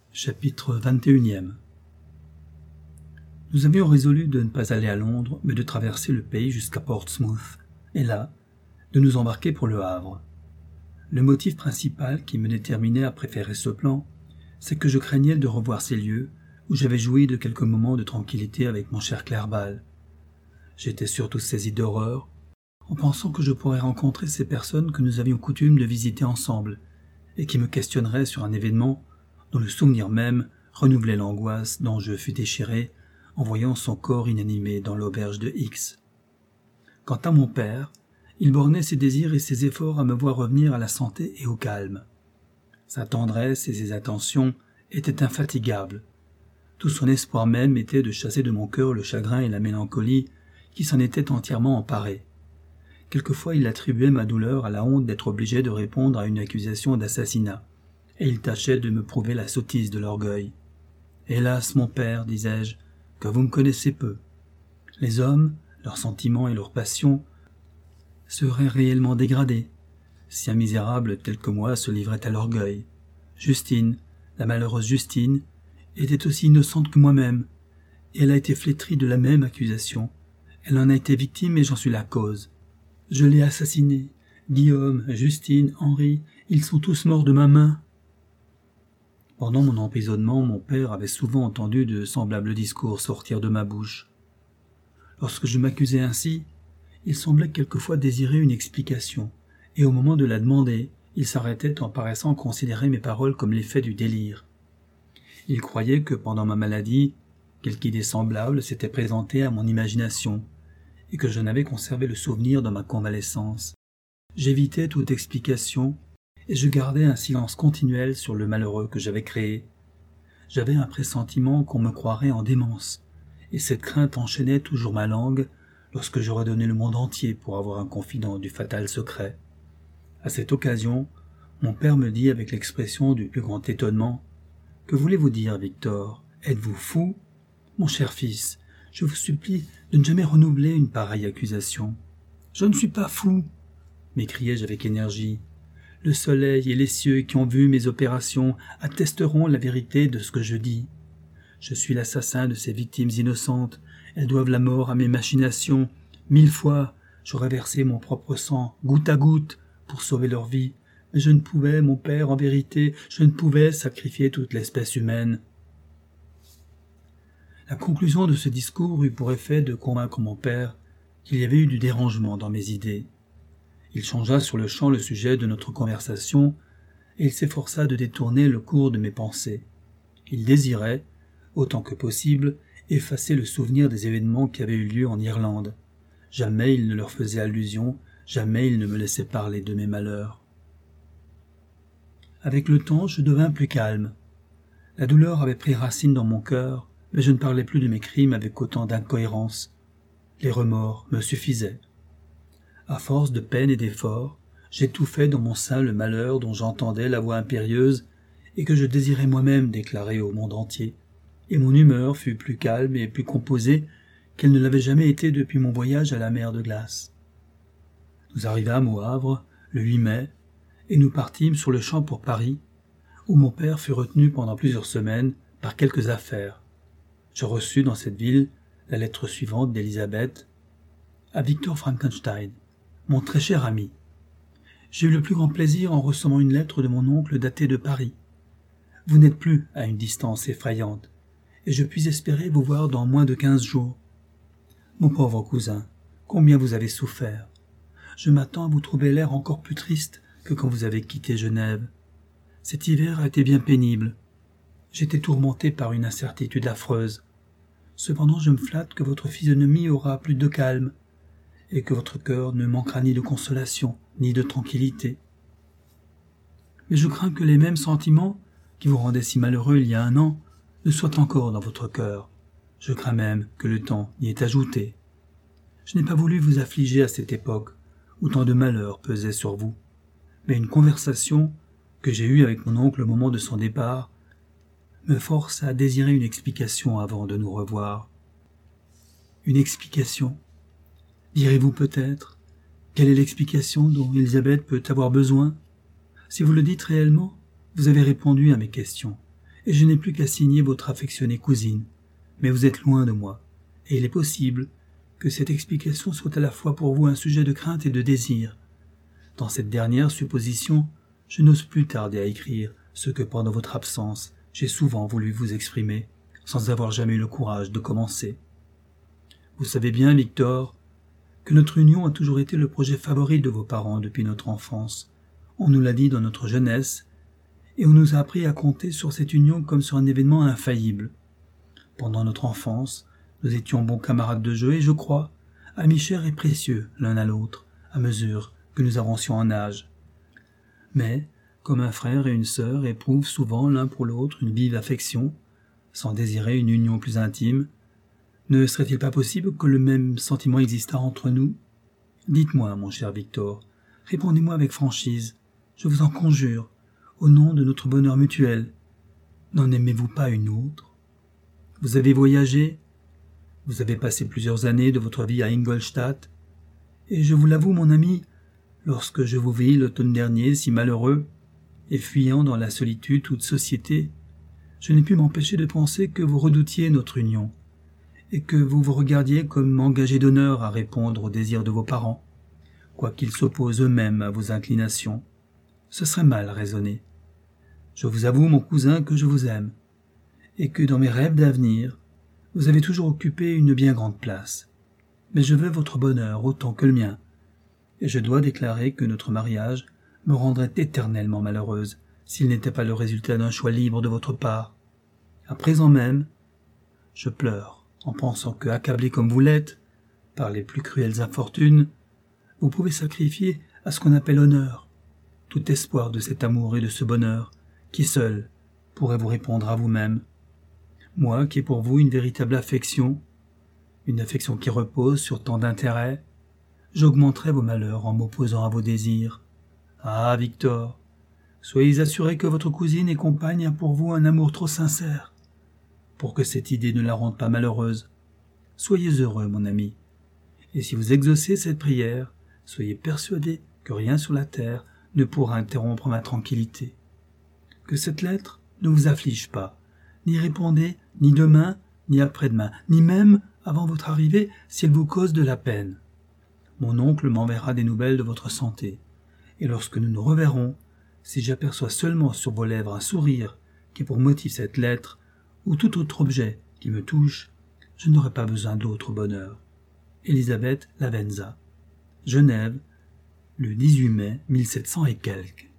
Chapitre 21. Nous avions résolu de ne pas aller à Londres, mais de traverser le pays jusqu'à Portsmouth, et là, de nous embarquer pour le Havre. Le motif principal qui me déterminait à préférer ce plan, c'est que je craignais de revoir ces lieux où j'avais joui de quelques moments de tranquillité avec mon cher Clerval. J'étais surtout saisi d'horreur, en pensant que je pourrais rencontrer ces personnes que nous avions coutume de visiter ensemble, et qui me questionneraient sur un événement dont le souvenir même renouvelait l'angoisse dont je fus déchiré en voyant son corps inanimé dans l'auberge de X. Quant à mon père, il bornait ses désirs et ses efforts à me voir revenir à la santé et au calme. Sa tendresse et ses attentions étaient infatigables. Tout son espoir même était de chasser de mon cœur le chagrin et la mélancolie qui s'en étaient entièrement emparés. Quelquefois il attribuait ma douleur à la honte d'être obligé de répondre à une accusation d'assassinat, et il tâchait de me prouver la sottise de l'orgueil. « Hélas, mon père, disais-je, que vous me connaissez peu. Les hommes, leurs sentiments et leurs passions seraient réellement dégradés, si un misérable tel que moi se livrait à l'orgueil. Justine, la malheureuse Justine, était aussi innocente que moi-même, et elle a été flétrie de la même accusation. Elle en a été victime et j'en suis la cause. Je l'ai assassinée. Guillaume, Justine, Henri, ils sont tous morts de ma main. » Pendant mon emprisonnement, mon père avait souvent entendu de semblables discours sortir de ma bouche. Lorsque je m'accusais ainsi, il semblait quelquefois désirer une explication, et au moment de la demander, il s'arrêtait en paraissant considérer mes paroles comme l'effet du délire. Il croyait que pendant ma maladie, quelque idée semblable s'était présentée à mon imagination, et que je n'avais conservé le souvenir dans ma convalescence. J'évitais toute explication, et je gardais un silence continuel sur le malheureux que j'avais créé. J'avais un pressentiment qu'on me croirait en démence, et cette crainte enchaînait toujours ma langue lorsque j'aurais donné le monde entier pour avoir un confident du fatal secret. À cette occasion, mon père me dit avec l'expression du plus grand étonnement : « Que voulez-vous dire, Victor ? Êtes-vous fou ? Mon cher fils, je vous supplie de ne jamais renouveler une pareille accusation. »« Je ne suis pas fou !» m'écriai-je avec énergie. « Le soleil et les cieux qui ont vu mes opérations attesteront la vérité de ce que je dis. Je suis l'assassin de ces victimes innocentes. Elles doivent la mort à mes machinations. 1000 fois, j'aurais versé mon propre sang, goutte à goutte, pour sauver leur vie. Mais je ne pouvais, mon père, en vérité, je ne pouvais sacrifier toute l'espèce humaine. » La conclusion de ce discours eut pour effet de convaincre mon père qu'il y avait eu du dérangement dans mes idées. Il changea sur le champ le sujet de notre conversation, et il s'efforça de détourner le cours de mes pensées. Il désirait, autant que possible, effacer le souvenir des événements qui avaient eu lieu en Irlande. Jamais il ne leur faisait allusion, jamais il ne me laissait parler de mes malheurs. Avec le temps, je devins plus calme. La douleur avait pris racine dans mon cœur, mais je ne parlais plus de mes crimes avec autant d'incohérence. Les remords me suffisaient. À force de peine et d'efforts, j'étouffais dans mon sein le malheur dont j'entendais la voix impérieuse et que je désirais moi-même déclarer au monde entier, et mon humeur fut plus calme et plus composée qu'elle ne l'avait jamais été depuis mon voyage à la mer de glace. Nous arrivâmes au Havre le 8 mai, et nous partîmes sur le champ pour Paris, où mon père fut retenu pendant plusieurs semaines par quelques affaires. Je reçus dans cette ville la lettre suivante d'Elisabeth à Victor Frankenstein, mon très cher ami. J'ai eu le plus grand plaisir en recevant une lettre de mon oncle datée de Paris. Vous n'êtes plus à une distance effrayante, et je puis espérer vous voir dans moins de 15 jours. Mon pauvre cousin, combien vous avez souffert. Je m'attends à vous trouver l'air encore plus triste que quand vous avez quitté Genève. Cet hiver a été bien pénible. J'étais tourmenté par une incertitude affreuse. Cependant, je me flatte que votre physionomie aura plus de calme, et que votre cœur ne manquera ni de consolation, ni de tranquillité. Mais je crains que les mêmes sentiments, qui vous rendaient si malheureux il y a 1 an, ne soient encore dans votre cœur. Je crains même que le temps y ait ajouté. Je n'ai pas voulu vous affliger à cette époque, où tant de malheurs pesaient sur vous, mais une conversation que j'ai eue avec mon oncle au moment de son départ me force à désirer une explication avant de nous revoir. Une explication, direz-vous peut-être? Quelle est l'explication dont Elisabeth peut avoir besoin? Si vous le dites réellement, vous avez répondu à mes questions, et je n'ai plus qu'à signer votre affectionnée cousine. Mais vous êtes loin de moi, et il est possible que cette explication soit à la fois pour vous un sujet de crainte et de désir. Dans cette dernière supposition, je n'ose plus tarder à écrire ce que pendant votre absence j'ai souvent voulu vous exprimer, sans avoir jamais eu le courage de commencer. Vous savez bien, Victor, que notre union a toujours été le projet favori de vos parents depuis notre enfance. On nous l'a dit dans notre jeunesse, et on nous a appris à compter sur cette union comme sur un événement infaillible. Pendant notre enfance, nous étions bons camarades de jeu et, je crois, amis chers et précieux l'un à l'autre, à mesure que nous avancions en âge. Mais, comme un frère et une sœur éprouvent souvent l'un pour l'autre une vive affection, sans désirer une union plus intime, ne serait-il pas possible que le même sentiment existât entre nous? Dites-moi, mon cher Victor, répondez-moi avec franchise, je vous en conjure, au nom de notre bonheur mutuel. N'en aimez-vous pas une autre? Vous avez voyagé, vous avez passé plusieurs années de votre vie à Ingolstadt, et je vous l'avoue, mon ami, lorsque je vous vis l'automne dernier si malheureux, et fuyant dans la solitude toute société, je n'ai pu m'empêcher de penser que vous redoutiez notre union, et que vous vous regardiez comme engagé d'honneur à répondre aux désirs de vos parents, quoiqu'ils s'opposent eux-mêmes à vos inclinations. Ce serait mal raisonné. Je vous avoue, mon cousin, que je vous aime, et que dans mes rêves d'avenir, vous avez toujours occupé une bien grande place. Mais je veux votre bonheur autant que le mien, et je dois déclarer que notre mariage me rendrait éternellement malheureuse s'il n'était pas le résultat d'un choix libre de votre part. À présent même, je pleure en pensant que, accablé comme vous l'êtes, par les plus cruelles infortunes, vous pouvez sacrifier à ce qu'on appelle honneur tout espoir de cet amour et de ce bonheur qui seul pourrait vous répondre à vous-même. Moi qui ai pour vous une véritable affection, une affection qui repose sur tant d'intérêts, j'augmenterai vos malheurs en m'opposant à vos désirs. Ah, Victor, soyez assuré que votre cousine et compagne a pour vous un amour trop sincère, pour que cette idée ne la rende pas malheureuse. Soyez heureux, mon ami, et si vous exaucez cette prière, soyez persuadé que rien sur la terre ne pourra interrompre ma tranquillité. Que cette lettre ne vous afflige pas, n'y répondez ni demain, ni après-demain, ni même avant votre arrivée si elle vous cause de la peine. Mon oncle m'enverra des nouvelles de votre santé, et lorsque nous nous reverrons, si j'aperçois seulement sur vos lèvres un sourire qui pour motif cette lettre, ou tout autre objet qui me touche, je n'aurai pas besoin d'autre bonheur. Elisabeth Lavenza, Genève, le 18 mai 1700 et quelques.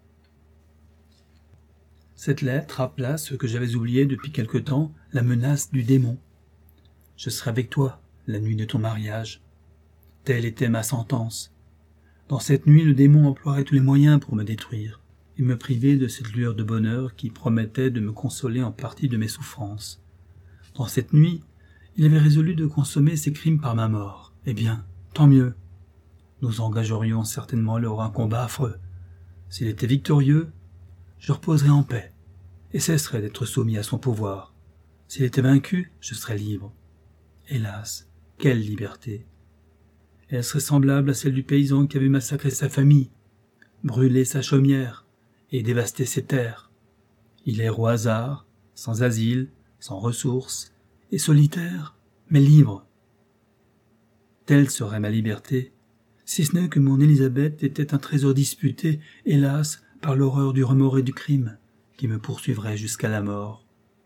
Cette lettre rappela ce que j'avais oublié depuis quelque temps, la menace du démon. Je serai avec toi la nuit de ton mariage. Telle était ma sentence. Dans cette nuit, le démon emploierait tous les moyens pour me détruire et me priver de cette lueur de bonheur qui promettait de me consoler en partie de mes souffrances. Dans cette nuit, il avait résolu de consommer ses crimes par ma mort. Eh bien, tant mieux. Nous engagerions certainement alors un combat affreux. S'il était victorieux, je reposerais en paix et cesserais d'être soumis à son pouvoir. S'il était vaincu, je serais libre. Hélas, quelle liberté! Elle serait semblable à celle du paysan qui avait massacré sa famille, brûlé sa chaumière et dévasté ses terres. Il erre au hasard, sans asile, sans ressources, et solitaire, mais libre. Telle serait ma liberté, si ce n'est que mon Élisabeth était un trésor disputé, hélas, par l'horreur du remords et du crime, qui me poursuivrait jusqu'à la mort.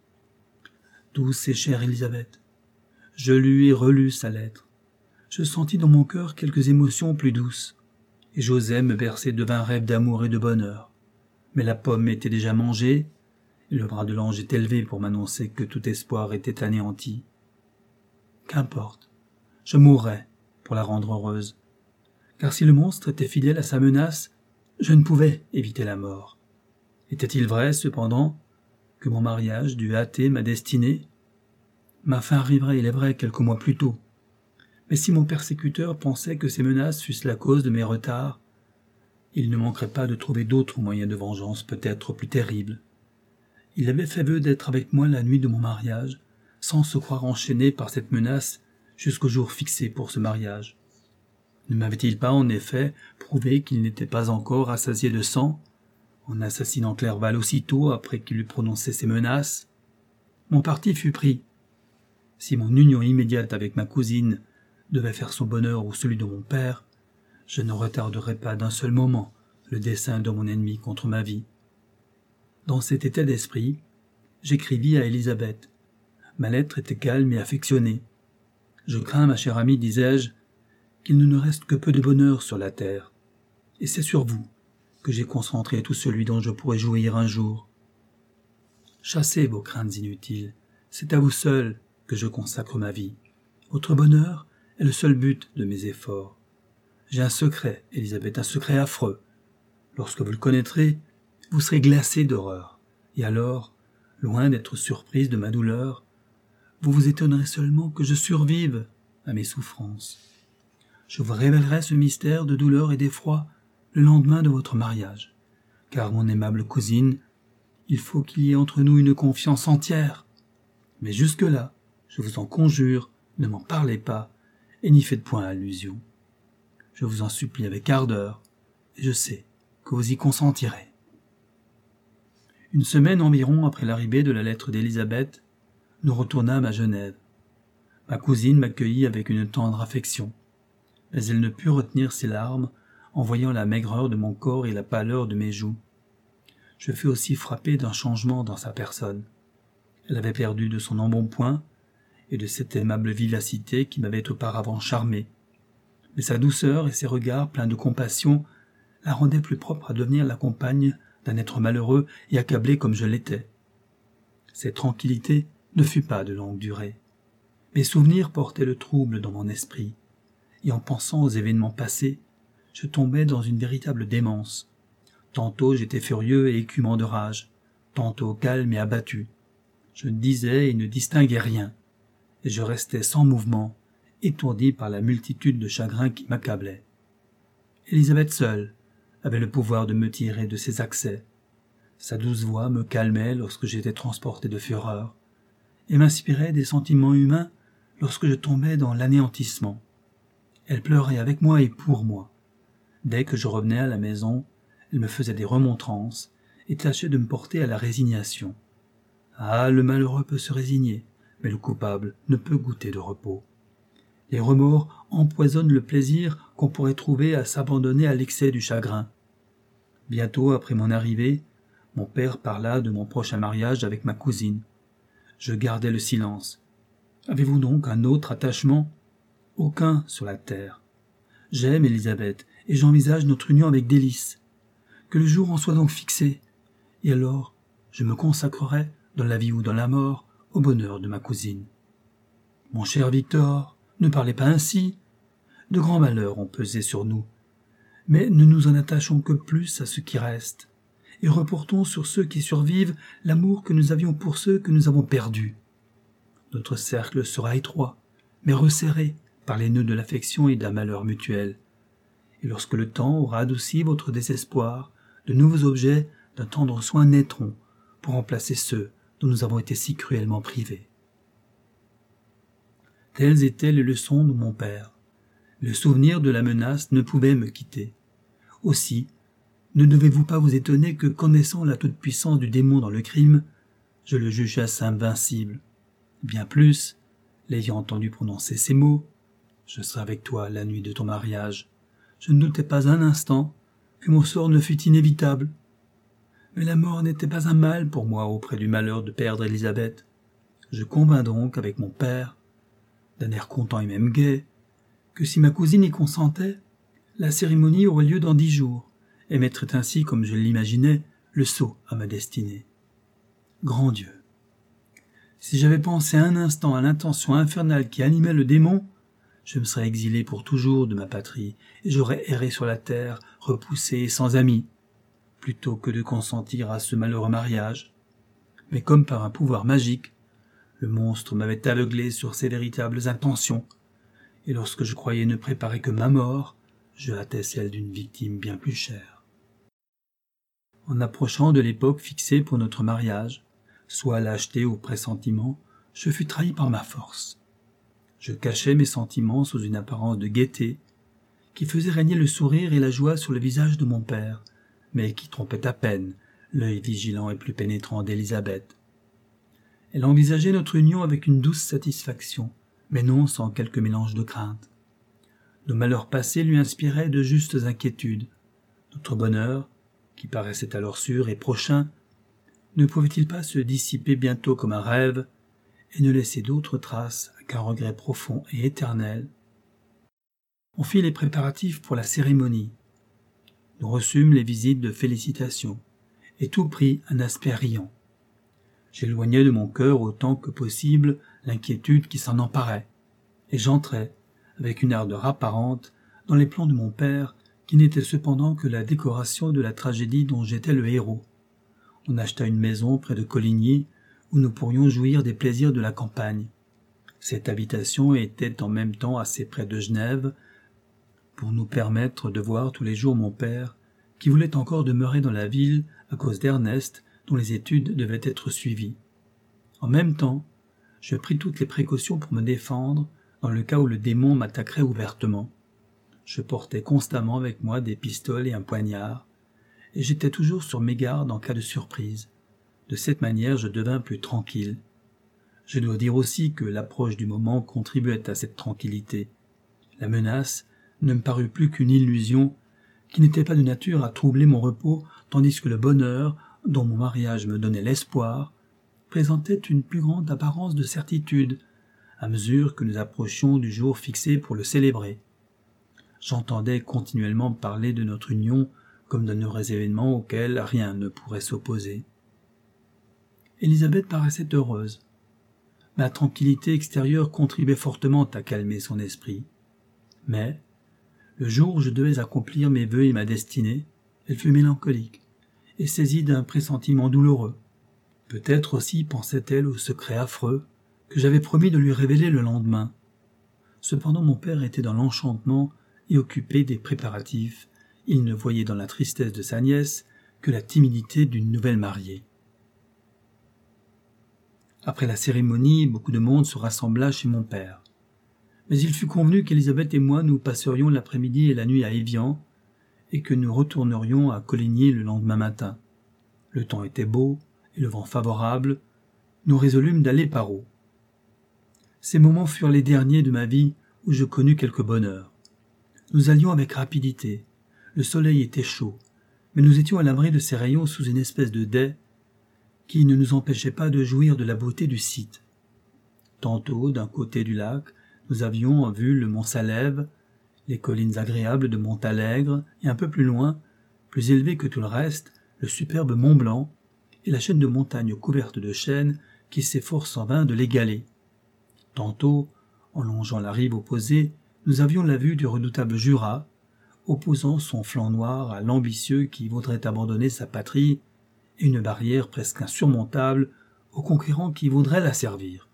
Douce et chère Élisabeth, je lus et relus sa lettre. Je sentis dans mon cœur quelques émotions plus douces, et j'osais me bercer de vains rêves d'amour et de bonheur. Mais la pomme était déjà mangée, et le bras de l'ange est élevé pour m'annoncer que tout espoir était anéanti. Qu'importe, je mourrais pour la rendre heureuse, car si le monstre était fidèle à sa menace, je ne pouvais éviter la mort. Était-il vrai, cependant, que mon mariage dût hâter ma destinée? Ma fin arriverait, il est vrai, quelques mois plus tôt. Mais si mon persécuteur pensait que ces menaces fussent la cause de mes retards, il ne manquerait pas de trouver d'autres moyens de vengeance peut-être plus terribles. Il avait fait vœu d'être avec moi la nuit de mon mariage, sans se croire enchaîné par cette menace jusqu'au jour fixé pour ce mariage. Ne m'avait-il pas, en effet, prouvé qu'il n'était pas encore rassasié de sang, en assassinant Clerval aussitôt après qu'il eut prononcé ces menaces? mon parti fut pris. Si mon union immédiate avec ma cousine devait faire son bonheur ou celui de mon père, je ne retarderais pas d'un seul moment le dessein de mon ennemi contre ma vie. Dans cet état d'esprit, j'écrivis à Élisabeth. Ma lettre était calme et affectionnée. Je crains, ma chère amie, disais-je, qu'il ne nous reste que peu de bonheur sur la terre, et c'est sur vous que j'ai concentré tout celui dont je pourrai jouir un jour. Chassez vos craintes inutiles, c'est à vous seul que je consacre ma vie. Votre bonheur est le seul but de mes efforts. J'ai un secret, Élisabeth, un secret affreux. Lorsque vous le connaîtrez, vous serez glacée d'horreur, et alors, loin d'être surprise de ma douleur, vous vous étonnerez seulement que je survive à mes souffrances. Je vous révélerai ce mystère de douleur et d'effroi le lendemain de votre mariage, car, mon aimable cousine, il faut qu'il y ait entre nous une confiance entière. Mais jusque-là, je vous en conjure, ne m'en parlez pas, et n'y faites point allusion. Je vous en supplie avec ardeur, et je sais que vous y consentirez. Une semaine environ après l'arrivée de la lettre d'Élisabeth, nous retournâmes à Genève. Ma cousine m'accueillit avec une tendre affection, mais elle ne put retenir ses larmes en voyant la maigreur de mon corps et la pâleur de mes joues. Je fus aussi frappé d'un changement dans sa personne. Elle avait perdu de son embonpoint et de cette aimable vivacité qui m'avait auparavant charmé. Mais sa douceur et ses regards pleins de compassion la rendaient plus propre à devenir la compagne d'un être malheureux et accablé comme je l'étais. Cette tranquillité ne fut pas de longue durée. Mes souvenirs portaient le trouble dans mon esprit, et en pensant aux événements passés, je tombais dans une véritable démence. Tantôt j'étais furieux et écumant de rage, tantôt calme et abattu. Je disais et ne distinguais rien, et je restais sans mouvement, étourdi par la multitude de chagrins qui m'accablaient. Élisabeth seule avait le pouvoir de me tirer de ces accès. Sa douce voix me calmait lorsque j'étais transporté de fureur, et m'inspirait des sentiments humains lorsque je tombais dans l'anéantissement. Elle pleurait avec moi et pour moi. Dès que je revenais à la maison, elle me faisait des remontrances et tâchait de me porter à la résignation. Ah, le malheureux peut se résigner, mais le coupable ne peut goûter de repos. Les remords empoisonnent le plaisir qu'on pourrait trouver à s'abandonner à l'excès du chagrin. Bientôt après mon arrivée, mon père parla de mon prochain mariage avec ma cousine. Je gardai le silence. Avez-vous donc un autre attachement ? Aucun sur la terre. J'aime Élisabeth, et j'envisage notre union avec délices. Que le jour en soit donc fixé, et alors je me consacrerai, dans la vie ou dans la mort, au bonheur de ma cousine. Mon cher Victor, ne parlez pas ainsi. De grands malheurs ont pesé sur nous, mais ne nous en attachons que plus à ce qui reste, et reportons sur ceux qui survivent l'amour que nous avions pour ceux que nous avons perdus. Notre cercle sera étroit, mais resserré par les nœuds de l'affection et d'un malheur mutuel. Et lorsque le temps aura adouci votre désespoir, de nouveaux objets d'un tendre soin naîtront pour remplacer ceux dont nous avons été si cruellement privés. Telles étaient les leçons de mon père. Le souvenir de la menace ne pouvait me quitter. Aussi, ne devez-vous pas vous étonner que, connaissant la toute-puissance du démon dans le crime, je le jugeasse invincible. Bien plus, l'ayant entendu prononcer ces mots, « Je serai avec toi la nuit de ton mariage », je ne doutais pas un instant que mon sort ne fût inévitable. Mais la mort n'était pas un mal pour moi auprès du malheur de perdre Élisabeth. Je convins donc avec mon père, d'un air content et même gai, que si ma cousine y consentait, la cérémonie aurait lieu dans 10 jours, et mettrait ainsi, comme je l'imaginais, le sceau à ma destinée. Grand Dieu! Si j'avais pensé un instant à l'intention infernale qui animait le démon, je me serais exilé pour toujours de ma patrie, et j'aurais erré sur la terre, repoussé et sans amis, plutôt que de consentir à ce malheureux mariage. Mais comme par un pouvoir magique, le monstre m'avait aveuglé sur ses véritables intentions, et lorsque je croyais ne préparer que ma mort, je hâtais celle d'une victime bien plus chère. En approchant de l'époque fixée pour notre mariage, soit lâcheté ou pressentiment, je fus trahi par ma force. Je cachais mes sentiments sous une apparence de gaieté, qui faisait régner le sourire et la joie sur le visage de mon père, mais qui trompait à peine l'œil vigilant et plus pénétrant d'Élisabeth. Elle envisageait notre union avec une douce satisfaction, mais non sans quelque mélange de crainte. Nos malheurs passés lui inspiraient de justes inquiétudes. Notre bonheur, qui paraissait alors sûr et prochain, ne pouvait-il pas se dissiper bientôt comme un rêve et ne laisser d'autres traces qu'un regret profond et éternel? On fit les préparatifs pour la cérémonie. Nous reçûmes les visites de félicitations, et tout prit un aspect riant. J'éloignai de mon cœur autant que possible l'inquiétude qui s'en emparait, et j'entrai, avec une ardeur apparente, dans les plans de mon père, qui n'était cependant que la décoration de la tragédie dont j'étais le héros. On acheta une maison près de Coligny, où nous pourrions jouir des plaisirs de la campagne. Cette habitation était en même temps assez près de Genève, pour nous permettre de voir tous les jours mon père, qui voulait encore demeurer dans la ville à cause d'Ernest, dont les études devaient être suivies. En même temps, je pris toutes les précautions pour me défendre dans le cas où le démon m'attaquerait ouvertement. Je portais constamment avec moi des pistoles et un poignard, et j'étais toujours sur mes gardes en cas de surprise. De cette manière, je devins plus tranquille. Je dois dire aussi que l'approche du moment contribuait à cette tranquillité. La menace ne me parut plus qu'une illusion qui n'était pas de nature à troubler mon repos, tandis que le bonheur, dont mon mariage me donnait l'espoir, présentait une plus grande apparence de certitude, à mesure que nous approchions du jour fixé pour le célébrer. J'entendais continuellement parler de notre union comme d'un heureux événement auquel rien ne pourrait s'opposer. Élisabeth paraissait heureuse. Ma tranquillité extérieure contribuait fortement à calmer son esprit. Mais, le jour où je devais accomplir mes vœux et ma destinée, elle fut mélancolique et saisie d'un pressentiment douloureux. Peut-être aussi pensait-elle au secret affreux que j'avais promis de lui révéler le lendemain. Cependant mon père était dans l'enchantement et occupé des préparatifs. Il ne voyait dans la tristesse de sa nièce que la timidité d'une nouvelle mariée. Après la cérémonie, beaucoup de monde se rassembla chez mon père. Mais il fut convenu qu'Élisabeth et moi nous passerions l'après-midi et la nuit à Évian, et que nous retournerions à Coligny le lendemain matin. Le temps était beau et le vent favorable. Nous résolûmes d'aller par eau. Ces moments furent les derniers de ma vie où je connus quelque bonheur. Nous allions avec rapidité. Le soleil était chaud, mais nous étions à l'abri de ses rayons sous une espèce de dais qui ne nous empêchait pas de jouir de la beauté du site. Tantôt, d'un côté du lac, nous avions vu le mont Salève, les collines agréables de Montalegre, et un peu plus loin, plus élevé que tout le reste, le superbe Mont Blanc, et la chaîne de montagnes couvertes de chênes qui s'efforce en vain de l'égaler. Tantôt, en longeant la rive opposée, nous avions la vue du redoutable Jura, opposant son flanc noir à l'ambitieux qui voudrait abandonner sa patrie, et une barrière presque insurmontable aux conquérants qui voudraient la servir.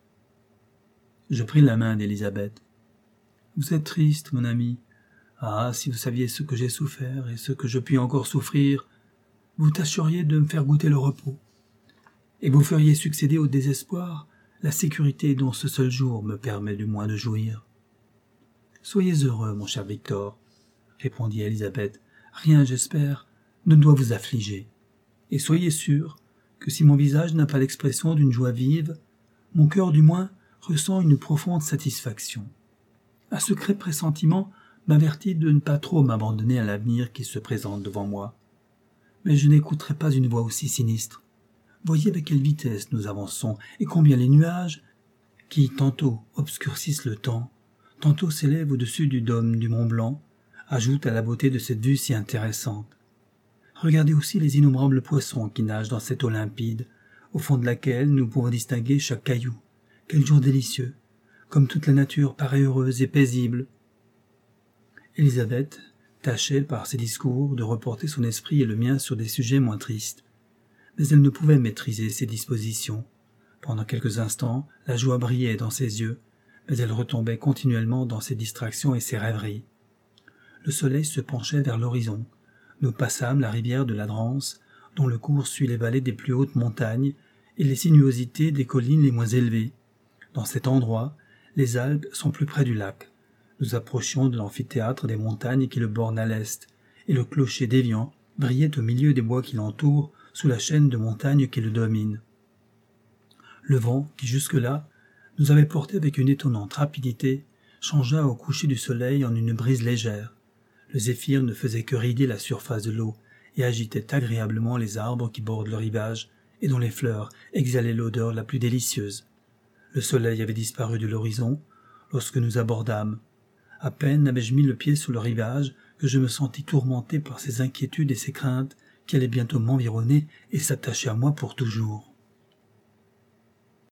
Je pris la main d'Élisabeth. « Vous êtes triste, mon ami. Ah, si vous saviez ce que j'ai souffert et ce que je puis encore souffrir, vous tâcheriez de me faire goûter le repos. Et vous feriez succéder au désespoir la sécurité dont ce seul jour me permet du moins de jouir. »« Soyez heureux, mon cher Victor, » répondit Élisabeth. « Rien, j'espère, ne doit vous affliger. Et soyez sûr que si mon visage n'a pas l'expression d'une joie vive, mon cœur du moins ressent une profonde satisfaction. Un secret pressentiment m'avertit de ne pas trop m'abandonner à l'avenir qui se présente devant moi. Mais je n'écouterai pas une voix aussi sinistre. Voyez avec quelle vitesse nous avançons et combien les nuages, qui tantôt obscurcissent le temps, tantôt s'élèvent au-dessus du dôme du Mont Blanc, ajoutent à la beauté de cette vue si intéressante. Regardez aussi les innombrables poissons qui nagent dans cette eau limpide, au fond de laquelle nous pouvons distinguer chaque caillou. Quel jour délicieux, comme toute la nature paraît heureuse et paisible. » Élisabeth tâchait par ses discours de reporter son esprit et le mien sur des sujets moins tristes. Mais elle ne pouvait maîtriser ses dispositions. Pendant quelques instants, la joie brillait dans ses yeux, mais elle retombait continuellement dans ses distractions et ses rêveries. Le soleil se penchait vers l'horizon. Nous passâmes la rivière de la Drance, dont le cours suit les vallées des plus hautes montagnes et les sinuosités des collines les moins élevées. Dans cet endroit, les Alpes sont plus près du lac. Nous approchions de l'amphithéâtre des montagnes qui le borne à l'est, et le clocher d'Évian brillait au milieu des bois qui l'entourent sous la chaîne de montagnes qui le domine. Le vent, qui jusque-là nous avait portés avec une étonnante rapidité, changea au coucher du soleil en une brise légère. Le zéphyr ne faisait que rider la surface de l'eau et agitait agréablement les arbres qui bordent le rivage et dont les fleurs exhalaient l'odeur la plus délicieuse. Le soleil avait disparu de l'horizon lorsque nous abordâmes. À peine avais-je mis le pied sur le rivage que je me sentis tourmenté par ces inquiétudes et ces craintes qui allaient bientôt m'environner et s'attacher à moi pour toujours.